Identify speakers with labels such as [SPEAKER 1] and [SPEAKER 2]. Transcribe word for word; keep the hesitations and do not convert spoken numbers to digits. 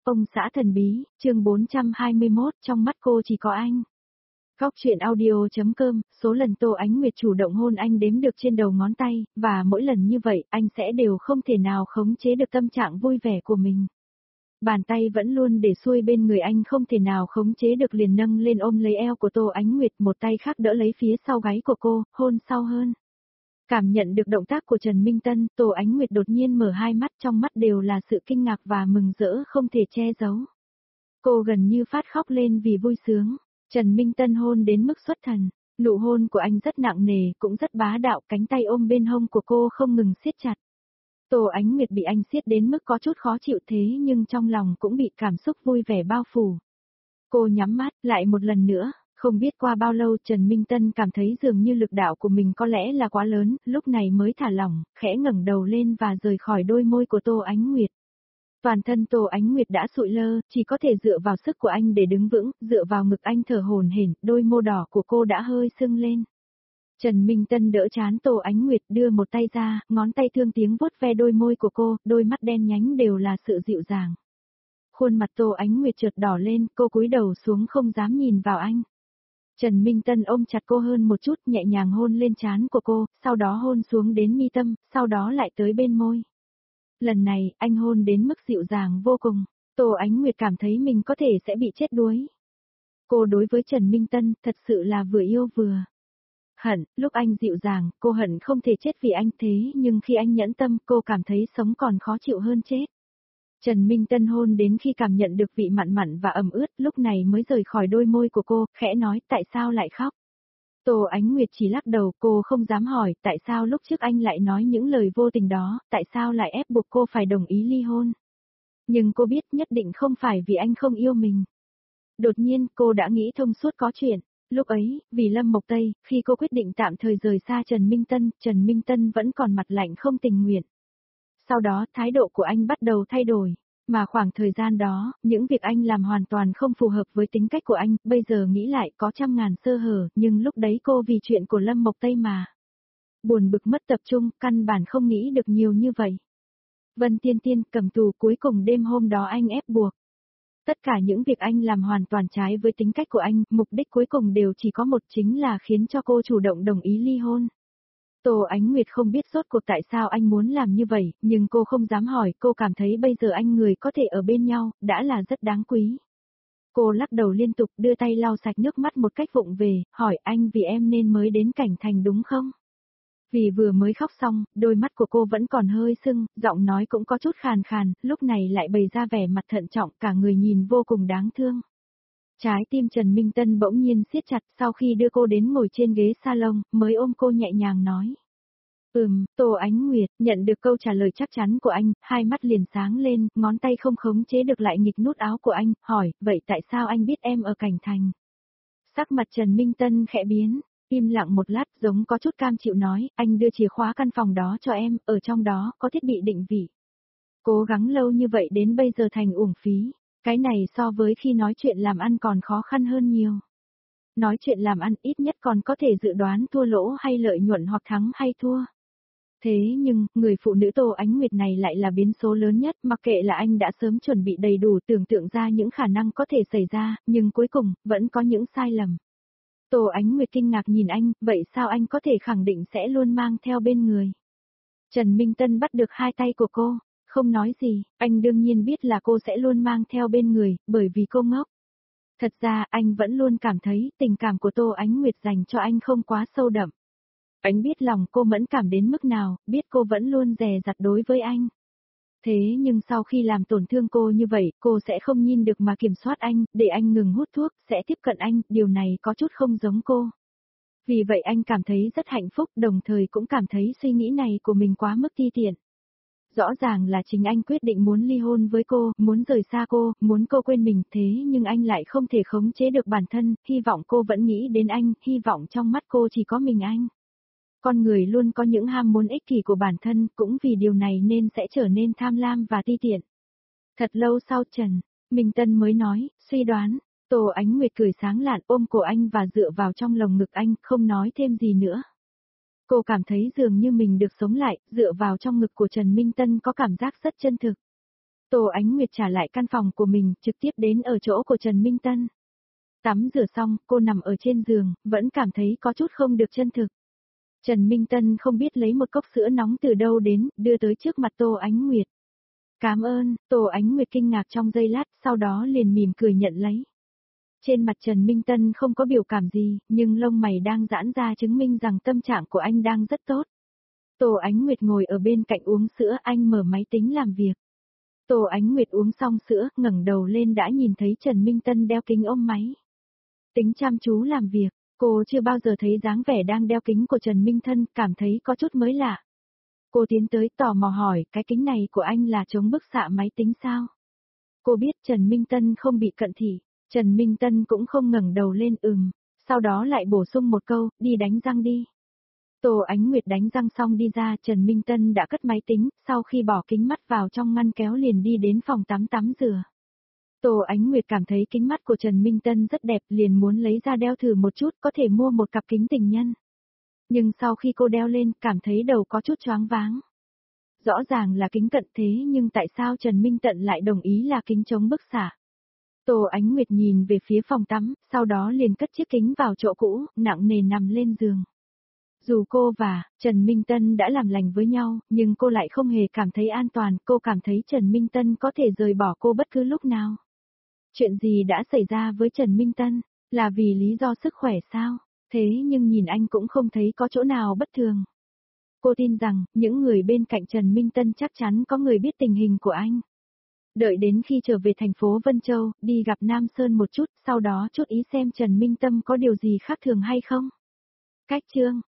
[SPEAKER 1] Ông xã thần bí, chương bốn trăm hai mươi mốt, trong mắt cô chỉ có anh. Góc truyện audio.com, số lần Tô Ánh Nguyệt chủ động hôn anh đếm được trên đầu ngón tay, và mỗi lần như vậy anh sẽ đều không thể nào khống chế được tâm trạng vui vẻ của mình. Bàn tay vẫn luôn để xuôi bên người anh không thể nào khống chế được liền nâng lên ôm lấy eo của Tô Ánh Nguyệt, một tay khác đỡ lấy phía sau gáy của cô, hôn sau hơn. Cảm nhận được động tác của Trần Minh Tân, Tô Ánh Nguyệt đột nhiên mở hai mắt, trong mắt đều là sự kinh ngạc và mừng rỡ không thể che giấu. Cô gần như phát khóc lên vì vui sướng. Trần Minh Tân hôn đến mức xuất thần, nụ hôn của anh rất nặng nề, cũng rất bá đạo, cánh tay ôm bên hông của cô không ngừng siết chặt. Tô Ánh Nguyệt bị anh siết đến mức có chút khó chịu thế nhưng trong lòng cũng bị cảm xúc vui vẻ bao phủ. Cô nhắm mắt, lại một lần nữa. Không biết qua bao lâu Trần Minh Tân cảm thấy dường như lực đạo của mình có lẽ là quá lớn, lúc này mới thả lỏng, khẽ ngẩng đầu lên và rời khỏi đôi môi của Tô Ánh Nguyệt. Toàn thân Tô Ánh Nguyệt đã sụi lơ, chỉ có thể dựa vào sức của anh để đứng vững, dựa vào ngực anh thở hổn hển, đôi môi đỏ của cô đã hơi sưng lên. Trần Minh Tân đỡ trán Tô Ánh Nguyệt, đưa một tay ra, ngón tay thương tiếng vuốt ve đôi môi của cô, đôi mắt đen nhánh đều là sự dịu dàng. Khuôn mặt Tô Ánh Nguyệt chợt đỏ lên, cô cúi đầu xuống không dám nhìn vào anh. Trần Minh Tân ôm chặt cô hơn một chút, nhẹ nhàng hôn lên trán của cô, sau đó hôn xuống đến mi tâm, sau đó lại tới bên môi. Lần này, anh hôn đến mức dịu dàng vô cùng, Tô Ánh Nguyệt cảm thấy mình có thể sẽ bị chết đuối. Cô đối với Trần Minh Tân, thật sự là vừa yêu vừa hận, lúc anh dịu dàng, cô hận không thể chết vì anh thế nhưng khi anh nhẫn tâm, cô cảm thấy sống còn khó chịu hơn chết. Trần Minh Tân hôn đến khi cảm nhận được vị mặn mặn và ẩm ướt, lúc này mới rời khỏi đôi môi của cô, khẽ nói tại sao lại khóc. Tô Ánh Nguyệt chỉ lắc đầu, cô không dám hỏi tại sao lúc trước anh lại nói những lời vô tình đó, tại sao lại ép buộc cô phải đồng ý ly hôn. Nhưng cô biết nhất định không phải vì anh không yêu mình. Đột nhiên cô đã nghĩ thông suốt có chuyện. Lúc ấy, vì Lâm Mộc Tây, khi cô quyết định tạm thời rời xa Trần Minh Tân, Trần Minh Tân vẫn còn mặt lạnh không tình nguyện. Sau đó thái độ của anh bắt đầu thay đổi, mà khoảng thời gian đó, những việc anh làm hoàn toàn không phù hợp với tính cách của anh, bây giờ nghĩ lại có trăm ngàn sơ hở, nhưng lúc đấy cô vì chuyện của Lâm Mộc Tây mà. Buồn bực mất tập trung, căn bản không nghĩ được nhiều như vậy. Vân Tiên Tiên cầm tù cuối cùng đêm hôm đó anh ép buộc. Tất cả những việc anh làm hoàn toàn trái với tính cách của anh, mục đích cuối cùng đều chỉ có một chính là khiến cho cô chủ động đồng ý ly hôn. Tô Ánh Nguyệt không biết rốt cuộc tại sao anh muốn làm như vậy, nhưng cô không dám hỏi, cô cảm thấy bây giờ anh người có thể ở bên nhau, đã là rất đáng quý. Cô lắc đầu liên tục đưa tay lau sạch nước mắt một cách vụng về, hỏi anh vì em nên mới đến Cảnh Thành đúng không? Vì vừa mới khóc xong, đôi mắt của cô vẫn còn hơi sưng, giọng nói cũng có chút khàn khàn, lúc này lại bày ra vẻ mặt thận trọng, cả người nhìn vô cùng đáng thương. Trái tim Trần Minh Tân bỗng nhiên siết chặt, sau khi đưa cô đến ngồi trên ghế salon, mới ôm cô nhẹ nhàng nói. Ừm, Tô Ánh Nguyệt, nhận được câu trả lời chắc chắn của anh, hai mắt liền sáng lên, ngón tay không khống chế được lại nghịch nút áo của anh, hỏi, vậy tại sao anh biết em ở Cảnh Thành? Sắc mặt Trần Minh Tân khẽ biến, im lặng một lát giống có chút cam chịu nói, anh đưa chìa khóa căn phòng đó cho em, ở trong đó có thiết bị định vị. Cố gắng lâu như vậy đến bây giờ thành uổng phí. Cái này so với khi nói chuyện làm ăn còn khó khăn hơn nhiều. Nói chuyện làm ăn ít nhất còn có thể dự đoán thua lỗ hay lợi nhuận hoặc thắng hay thua. Thế nhưng, người phụ nữ Tô Ánh Nguyệt này lại là biến số lớn nhất, mặc kệ là anh đã sớm chuẩn bị đầy đủ tưởng tượng ra những khả năng có thể xảy ra, nhưng cuối cùng, vẫn có những sai lầm. Tô Ánh Nguyệt kinh ngạc nhìn anh, vậy sao anh có thể khẳng định sẽ luôn mang theo bên người? Trần Minh Tân bắt được hai tay của cô. Không nói gì, anh đương nhiên biết là cô sẽ luôn mang theo bên người, bởi vì cô ngốc. Thật ra anh vẫn luôn cảm thấy tình cảm của Tô Ánh Nguyệt dành cho anh không quá sâu đậm. Anh biết lòng cô mẫn cảm đến mức nào, biết cô vẫn luôn dè dặt đối với anh. Thế nhưng sau khi làm tổn thương cô như vậy, cô sẽ không nhìn được mà kiểm soát anh, để anh ngừng hút thuốc, sẽ tiếp cận anh, điều này có chút không giống cô. Vì vậy anh cảm thấy rất hạnh phúc, đồng thời cũng cảm thấy suy nghĩ này của mình quá mức ti tiện. Rõ ràng là chính anh quyết định muốn ly hôn với cô, muốn rời xa cô, muốn cô quên mình, thế nhưng anh lại không thể khống chế được bản thân, hy vọng cô vẫn nghĩ đến anh, hy vọng trong mắt cô chỉ có mình anh. Con người luôn có những ham muốn ích kỷ của bản thân, cũng vì điều này nên sẽ trở nên tham lam và ti tiện. Thật lâu sau Trần Minh Tân mới nói, suy đoán, Tô Ánh Nguyệt cười sáng lạn ôm cổ anh và dựa vào trong lồng ngực anh, không nói thêm gì nữa. Cô cảm thấy dường như mình được sống lại, dựa vào trong ngực của Trần Minh Tân có cảm giác rất chân thực. Tô Ánh Nguyệt trả lại căn phòng của mình, trực tiếp đến ở chỗ của Trần Minh Tân. Tắm rửa xong, cô nằm ở trên giường, vẫn cảm thấy có chút không được chân thực. Trần Minh Tân không biết lấy một cốc sữa nóng từ đâu đến, đưa tới trước mặt Tô Ánh Nguyệt. Cảm ơn, Tô Ánh Nguyệt kinh ngạc trong giây lát, sau đó liền mỉm cười nhận lấy. Trên mặt Trần Minh Tân không có biểu cảm gì, nhưng lông mày đang giãn ra chứng minh rằng tâm trạng của anh đang rất tốt. Tô Ánh Nguyệt ngồi ở bên cạnh uống sữa, anh mở máy tính làm việc. Tô Ánh Nguyệt uống xong sữa, ngẩng đầu lên đã nhìn thấy Trần Minh Tân đeo kính ôm máy. Tính chăm chú làm việc, cô chưa bao giờ thấy dáng vẻ đang đeo kính của Trần Minh Tân, cảm thấy có chút mới lạ. Cô tiến tới tò mò hỏi, cái kính này của anh là chống bức xạ máy tính sao? Cô biết Trần Minh Tân không bị cận thị, Trần Minh Tân cũng không ngẩng đầu lên ừm, sau đó lại bổ sung một câu, đi đánh răng đi. Tô Ánh Nguyệt đánh răng xong đi ra, Trần Minh Tân đã cất máy tính, sau khi bỏ kính mắt vào trong ngăn kéo liền đi đến phòng tắm tắm rửa. Tô Ánh Nguyệt cảm thấy kính mắt của Trần Minh Tân rất đẹp, liền muốn lấy ra đeo thử một chút, có thể mua một cặp kính tình nhân. Nhưng sau khi cô đeo lên, cảm thấy đầu có chút choáng váng. Rõ ràng là kính cận thế nhưng tại sao Trần Minh Tân lại đồng ý là kính chống bức xạ? Tô Ánh Nguyệt nhìn về phía phòng tắm, sau đó liền cất chiếc kính vào chỗ cũ, nặng nề nằm lên giường. Dù cô và Trần Minh Tân đã làm lành với nhau, nhưng cô lại không hề cảm thấy an toàn, cô cảm thấy Trần Minh Tân có thể rời bỏ cô bất cứ lúc nào. Chuyện gì đã xảy ra với Trần Minh Tân? Là vì lý do sức khỏe sao? Thế nhưng nhìn anh cũng không thấy có chỗ nào bất thường. Cô tin rằng, những người bên cạnh Trần Minh Tân chắc chắn có người biết tình hình của anh. Đợi đến khi trở về thành phố Vân Châu, đi gặp Nam Sơn một chút, sau đó chút ý xem Trần Minh Tâm có điều gì khác thường hay không. Cách chương